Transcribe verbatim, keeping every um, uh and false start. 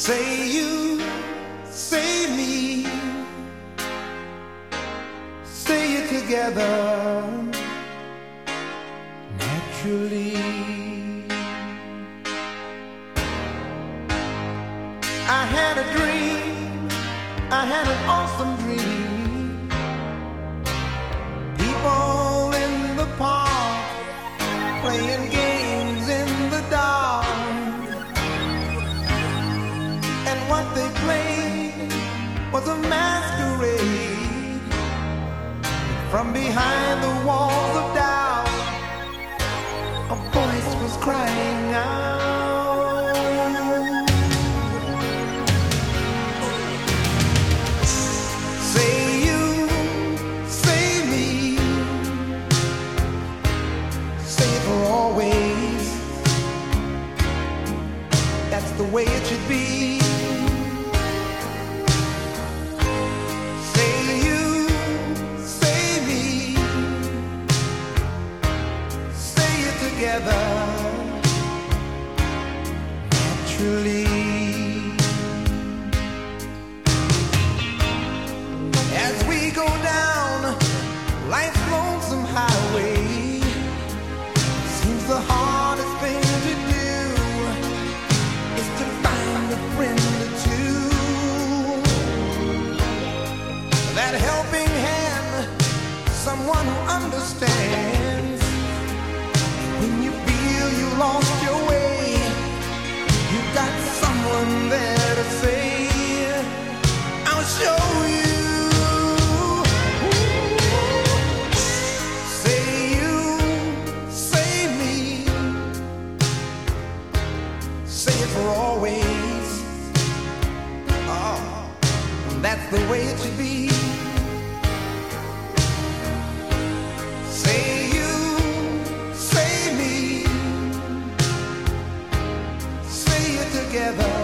Say you, say me, say it together naturally. I had a dream, I had an awesome dream. People in the park playing games in the dark. And what they played was a masquerade. From behind the walls of doubt, a voice was crying out. Say you, say me, say it for always. That's the way it should be. Together naturally. As we go down life's lonesome highway, seems the hardest thing to do is to find a friend or two. That helping hand, someone who understands. When you feel you lost your way, you got someone there to say, I'll show you. Say you, say me, say it for always. Oh, that's the way it should be. Say together